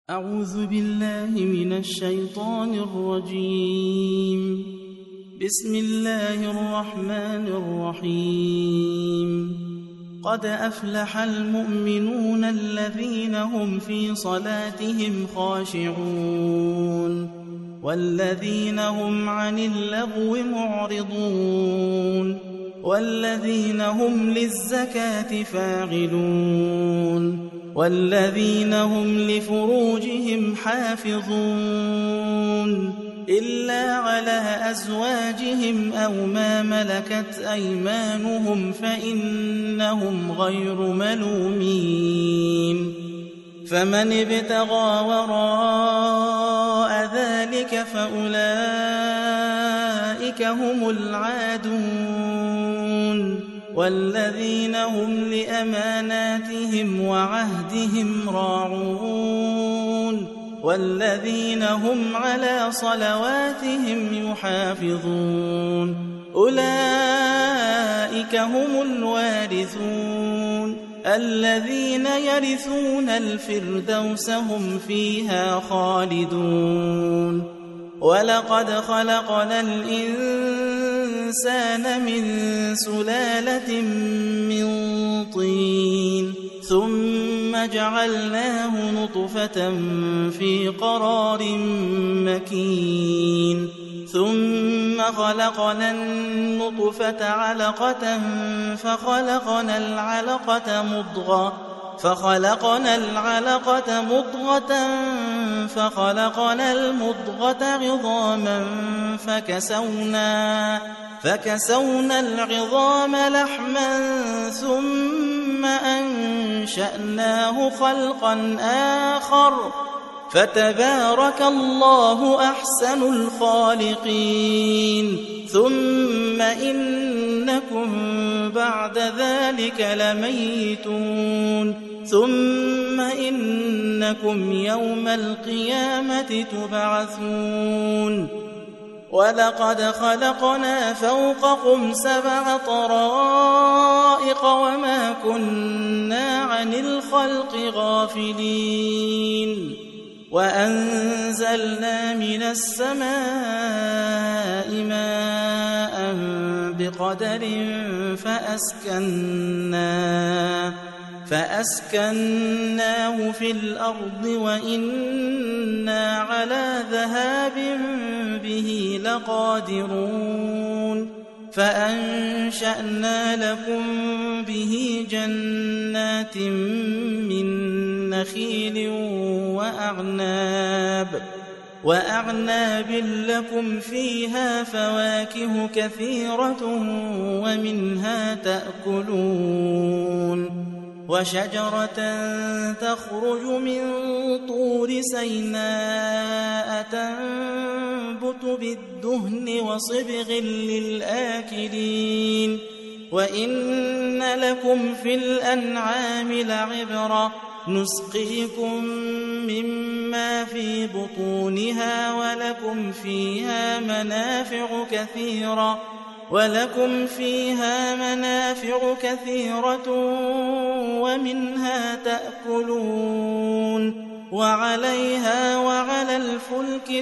أعوذ بالله من الشيطان الرجيم. بسم الله الرحمن الرحيم. قد أفلح المؤمنون الذين هم في صلاتهم خاشعون والذين هم عن اللغو معرضون والذين هم للزكاة فاعلون والذين هم لفروجهم حافظون إلا على أزواجهم أو ما ملكت أيمانهم فإنهم غير ملومين. فمن ابتغى وراء ذلك فأولئك هم العادون والذين هم لأماناتهم وعهدهم راعون والذين هم على صلواتهم يحافظون أولئك هم الوارثون الذين يرثون الفردوس هم فيها خالدون. ولقد خلقنا الإنسان من سلالة من طين ثم جعلناه نطفة في قرار مكين ثم خلقنا النطفة علقة فخلقنا العلقة مضغة فخلقنا المضغة عظاما فكسونا العظام لحما ثم أنشأناه خلقا آخر فتبارك الله أحسن الخالقين. ثم إنكم بعد ذلك لميتون ثم إنكم يوم القيامة تبعثون. ولقد خلقنا فوقكم 7 طرائق وما كنا عن الخلق غافلين. وأنزلنا من السماء ماء بقدر فأسكناه في الأرض وإنا على ذهاب به لقادرون. فأنشأنا لكم به جنات من نخيل وأعناب لكم فيها فواكه كثيرة ومنها تأكلون. وشجرة تخرج من طور سيناء تنبت بالدهن وصبغ للآكلين. وإن لكم في الأنعام لعبرة نسقيكم مما في بطونها ولكم فيها منافع كثيرة ومنها تأكلون وعليها وعلى الفلك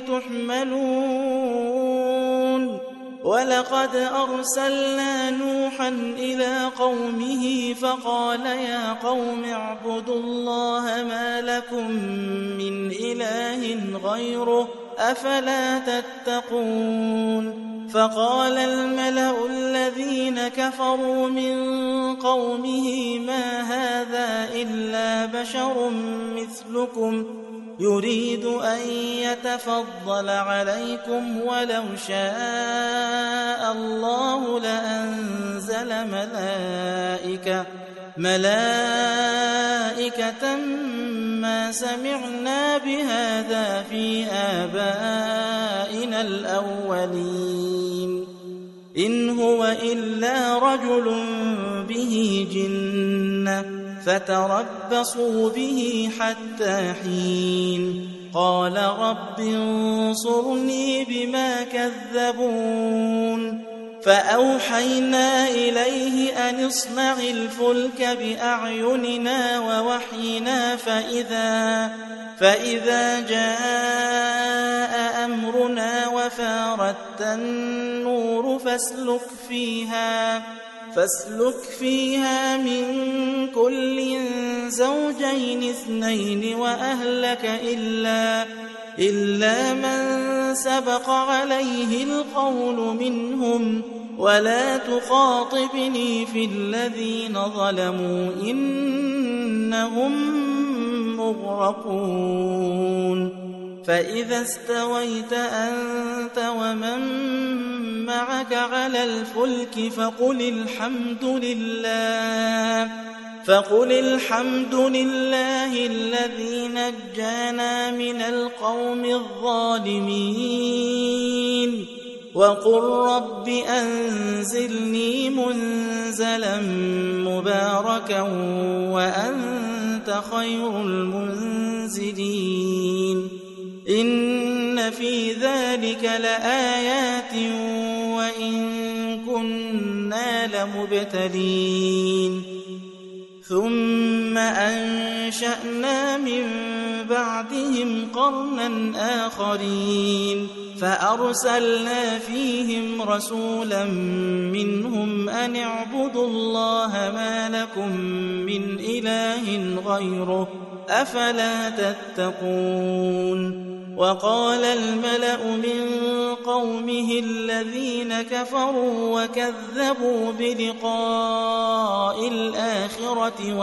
تحملون. ولقد أرسلنا نوحا إلى قومه فقال يا قوم اعبدوا الله ما لكم من إله غيره أفلا تتقون. فقال الملأ الذين كفروا من قومه ما هذا إلا بشر مثلكم يريد أن يتفضل عليكم ولو شاء الله لأنزل ملائكة ما سمعنا بهذا في آبائنا الأولين إن هو إلا رجل به جنة فتربصوا به حتى حين. قال رب انصرني بما كذبون فأوحينا إليه أن اصنع الفلك بأعيننا ووحينا فإذا جاء أمرنا وفاردت النور فاسلك فيها من كل زوجين اثنين وأهلك إلا من سبق عليه القول منهم ولا تخاطبني في الذين ظلموا إنهم مغرقون فإذا استويت أنت ومن معك على الفلك فقل الحمد لله الذي نجانا من القوم الظالمين وقل رب أنزلني منزلا مباركا وأنت خير المنزلين إن في ذلك لآيات وإن كنا لمبتلين ثم أنشأنا من بعدهم قرنا آخرين فأرسلنا فيهم رسولا منهم أن اعبدوا الله ما لكم من إله غيره أفلا تتقون وقال الملأ من قومه الذين كفروا وكذبوا بلقاء الآخرة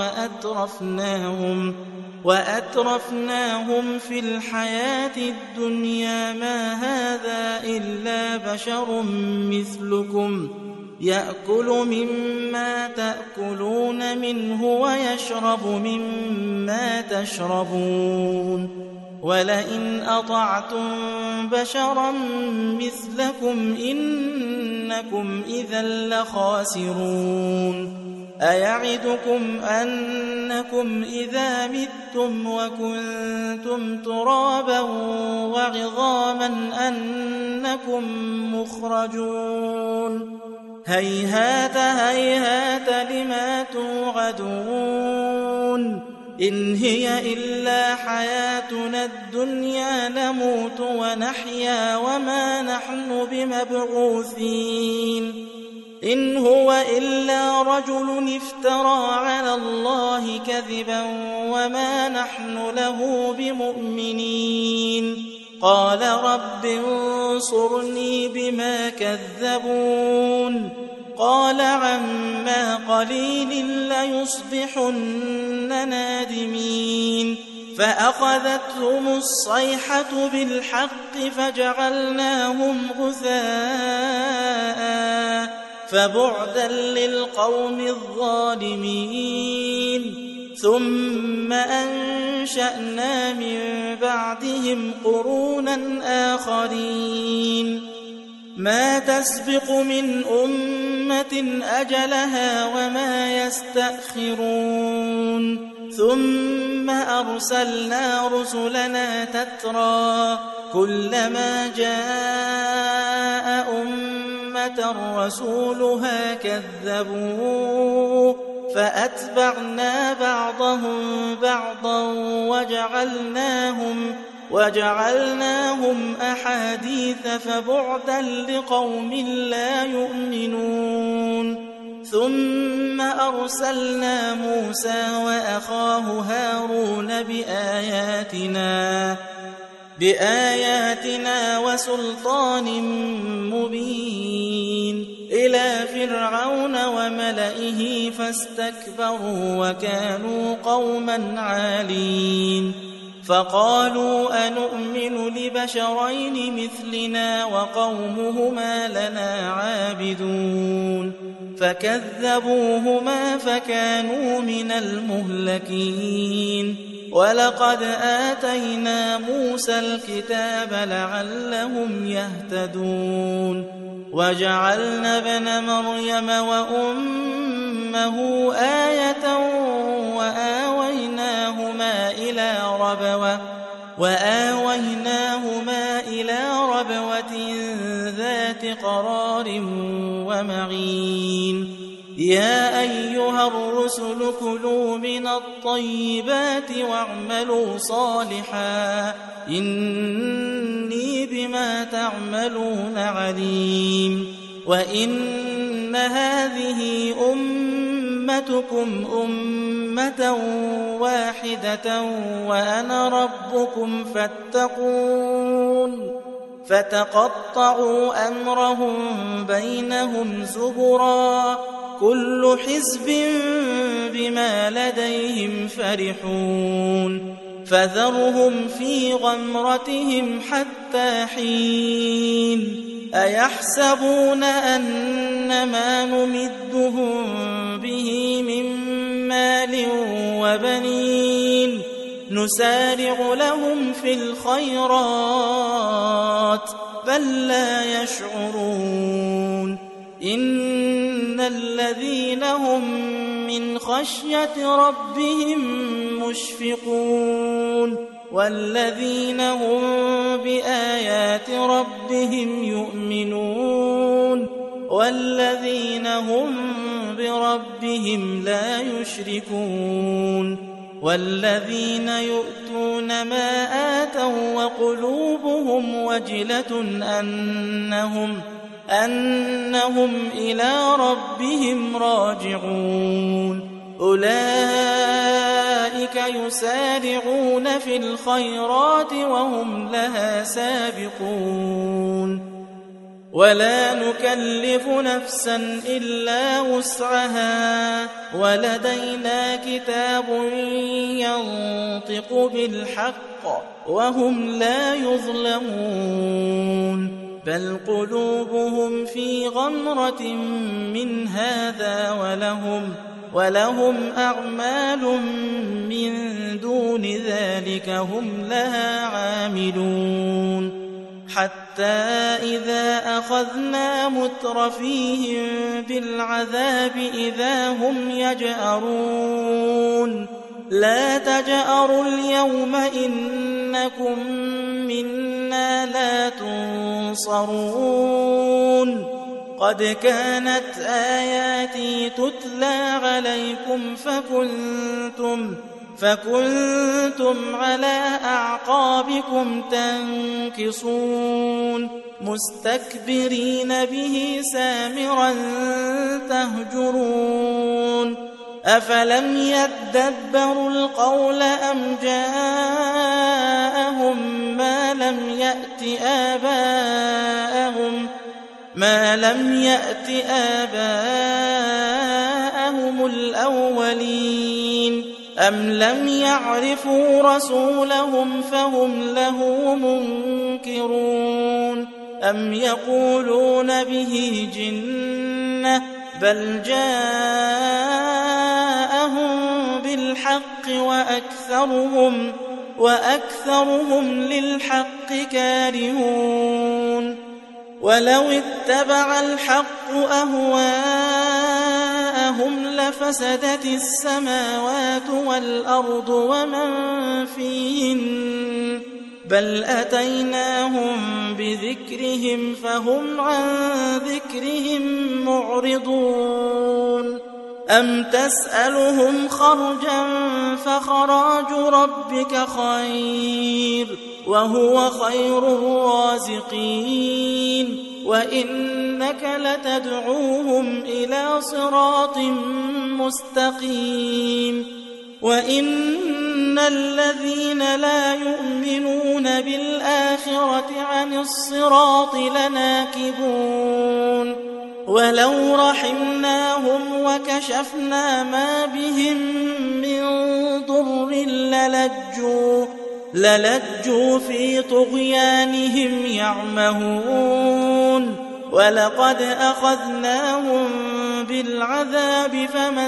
وأترفناهم في الحياة الدنيا ما هذا إلا بشر مثلكم يأكل مما تأكلون منه ويشرب مما تشربون ولئن أطعتم بشرا مثلكم إنكم إذا لخاسرون أيعدكم أنكم إذا متم وكنتم ترابا وعظاما أنكم مخرجون هيهات هيهات لما توعدون إن هي إلا حياتنا الدنيا نموت ونحيا وما نحن بمبعوثين إن هو إلا رجل افترى على الله كذبا وما نحن له بمؤمنين قال رب انصرني بما كذبون قال عما قليل ليصبحن نادمين فأخذتهم الصيحة بالحق فجعلناهم غثاء فبعدا للقوم الظالمين ثم أنشأنا من بعدهم قرونا آخرين ما تسبق من أمة أجلها وما يستأخرون ثم أرسلنا رسلنا تترى كلما جاء أمة رسولها كذبوه فأتبعنا بعضهم بعضا وجعلناهم أحاديث فبعدا لقوم لا يؤمنون ثم أرسلنا موسى وأخاه هارون بآياتنا وسلطان مبين إلى فرعون وملئه فاستكبروا وكانوا قوما عالين فقالوا أنؤمن لبشرين مثلنا وقومهما لنا عابدون فكذبوهما فكانوا من المهلكين ولقد آتينا موسى الكتاب لعلهم يهتدون وجعلنا ابن مريم وأمه آية وآويناهما وآويناهما إلى ربوة ذات قرار ومعين يا أيها الرسل كلوا من الطيبات واعملوا صالحا إني بما تعملون عليم وإن هذه أمتكم أمة واحدة وأنا ربكم فاتقون فتقطعوا أمرهم بينهم زبرا كل حزب بما لديهم فرحون فذرهم في غمرتهم حتى حين أيحسبون أن ما نمدهم به من مال وبنين نسارع لهم في الخيرات بل لا يشعرون إن الذين هم من خشية ربهم مشفقون والذين هم بآيات ربهم يؤمنون والذين هم بربهم لا يشركون والذين يؤتون ما آتوا وقلوبهم وجلة أنهم إلى ربهم راجعون أولئك يسارعون في الخيرات وهم لها سابقون ولا نكلف نفسا إلا وسعها ولدينا كتاب ينطق بالحق وهم لا يظلمون بل قلوبهم في غمرة من هذا ولهم أعمال من دون ذلك هم لها عاملون حتى إذا أخذنا مترفيهم بالعذاب إذا هم يجأرون لا تجأروا اليوم إنكم منا لا تنصرون قد كانت آياتي تتلى عليكم فكنتم على أعقابكم تنكصون مستكبرين به سامرا تهجرون أفلم يدبروا القول أم جاءهم ما لم يأت آباءهم الأولين أم لم يعرفوا رسولهم فهم له منكرون أم يقولون به جنة بل جاءهم بالحق وأكثرهم للحق كارهون ولو اتبع الحق أهواءهم لفسدت السماوات والأرض ومن فيهن بل أتيناهم بذكرهم فهم عن ذكرهم معرضون أم تسألهم خرجا فخراج ربك خير وهو خير الرازقين وإنك لتدعوهم إلى صراط مستقيم وإن الذين لا يؤمنون بالآخرة عن الصراط لناكبون ولو رحمناهم وكشفنا ما بهم من ضر للجوا في طغيانهم يعمهون ولقد أخذناهم بالعذاب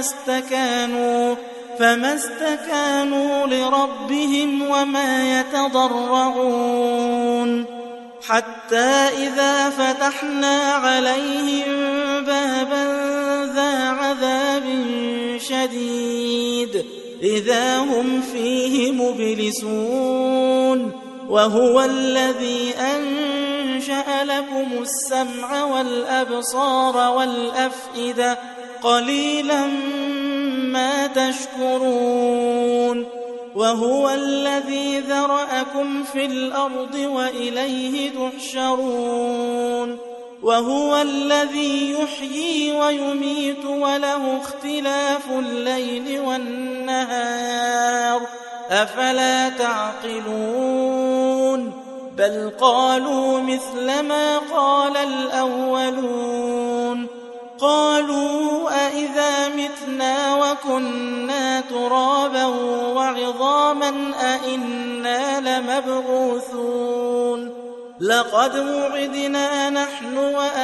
فما استكانوا لربهم وما يتضرعون حتى إذا فتحنا عليهم بابا ذا عذاب شديد إذا هم فيه مبلسون وهو الذي أنشأ لكم السمع والأبصار والأفئدة قليلا ما تشكرون وهو الذي ذرأكم في الأرض وإليه تحشرون وهو الذي يحيي ويميت وله اختلاف الليل والنهار أفلا تعقلون بل قالوا مثل ما قال الأولون قالوا أئذا متنا وكنا ترابا وعظاما أئنا لمبعوثون لقد وعدنا نحن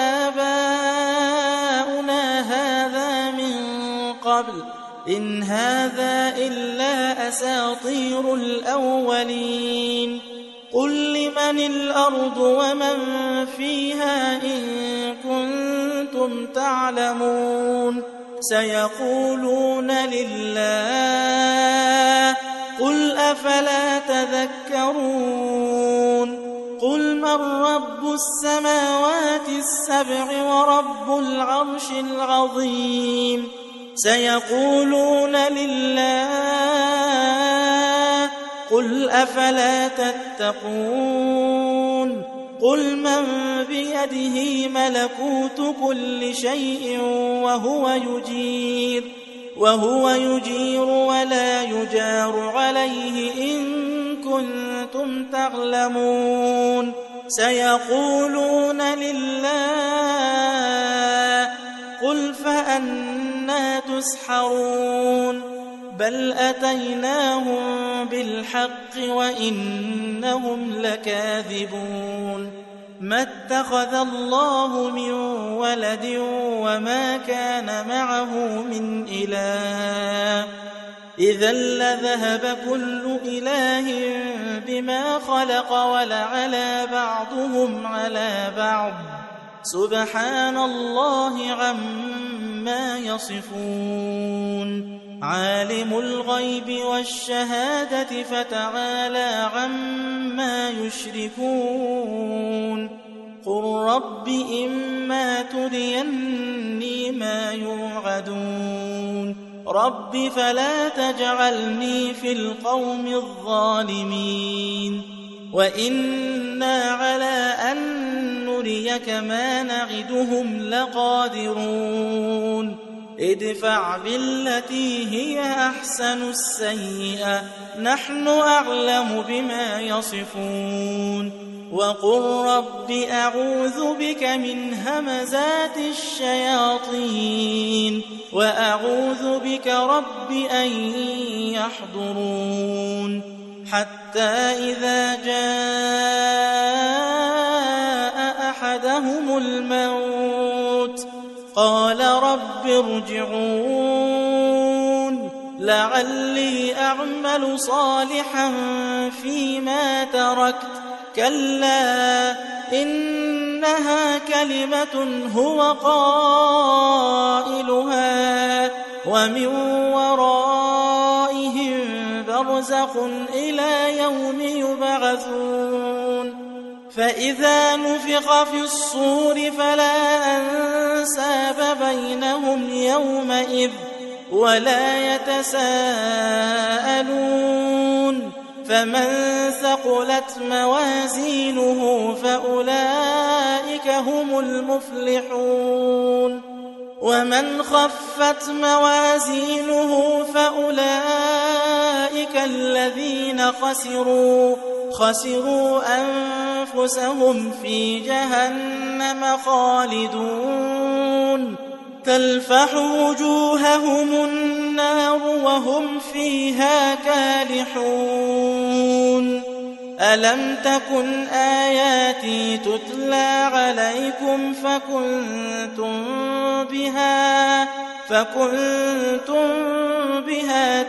وآباؤنا هذا من قبل إن هذا إلا أساطير الأولين قل لمن الأرض ومن فيها إن كنتم تعلمون سيقولون لله قل أفلا تذكرون قل من رب السماوات السبع ورب العرش العظيم سيقولون لله قل أفلا تتقون قل من بيده ملكوت كل شيء وهو يجير ولا يجار عليه إن كنتم تعلمون سيقولون لله قل فأنى تسحرون بل أتيناهم بالحق وإنهم لكاذبون ما اتخذ الله من ولد وما كان معه من إله إذا لذهب كل إله بما خلق ولعلى بعضهم على بعض سبحان الله عما يصفون عالم الغيب والشهادة فتعالى عما يشركون قل رب إما تريني ما يوعدون رب فلا تجعلني في القوم الظالمين وإنا على أن نريك ما نعدهم لقادرون ادفع بالتي هي أحسن السيئة نحن أعلم بما يصفون وقل رب أعوذ بك من همزات الشياطين وأعوذ بك رب أن يحضرون حتى إذا جاء أحدهم الموت قال رب ارجعون لعلي أعمل صالحا فيما تركت كلا إنها كلمة هو قائلها ومن ورائهم برزخ إلى يوم يبعثون فإذا نفخ في الصور فلا أنساب بينهم يومئذ ولا يتساءلون فمن ثقلت موازينه فأولئك هم المفلحون ومن خفت موازينه فأولئك الذين خسروا أنفسهم في جهنم خالدون تلفح وجوههم النار وهم فيها كالحون ألم تكن آياتي تتلى عليكم فكنتم بها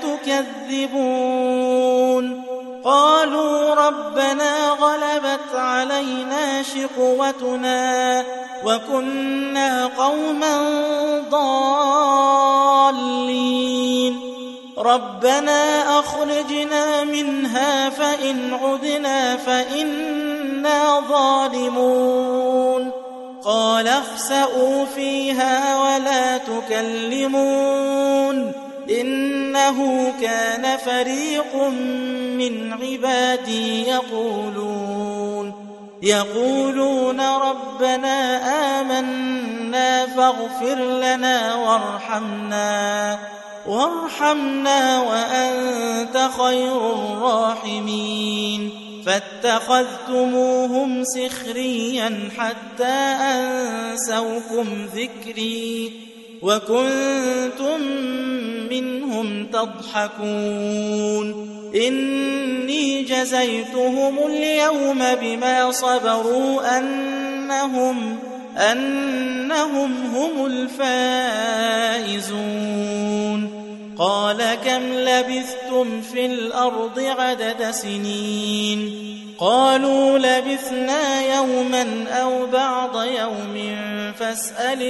تكذبون قالوا ربنا غلبت علينا شقوتنا وكنا قوما ضالين ربنا أخرجنا منها فإن عدنا فإنا ظالمون قال اخسئوا فيها ولا تكلمون إنه كان فريق من عبادي يقولون ربنا آمنا فاغفر لنا وارحمنا وأنت خير الراحمين فاتخذتموهم سخريا حتى أنسوكم ذكري وكنتم منهم تضحكون إني جزيتهم اليوم بما صبروا أنهم هم الفائزون قال كم لبثتم في الأرض عدد سنين قالوا لبثنا يوما أو بعض يوم فاسأل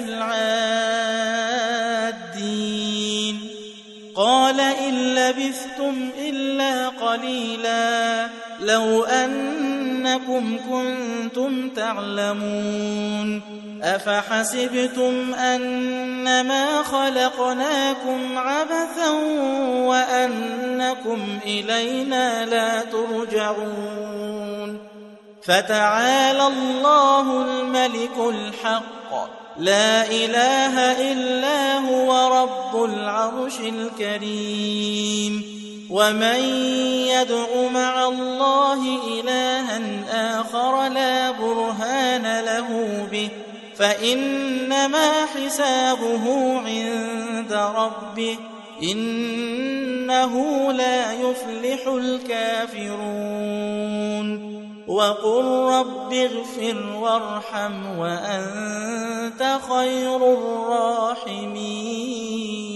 العادين قال إن لبثتم إلا قليلا لو أنكم كنتم تعلمون أفحسبتم أنما خلقناكم عبثا وأنكم إلينا لا ترجعون فتعالى الله الملك الحق لا إله إلا هو رب العرش الكريم ومن يدع مع الله إلها آخر لا برهان له به فإنما حسابه عند ربه إنه لا يفلح الكافرون وقل رب اغفر وارحم وأنت خير الراحمين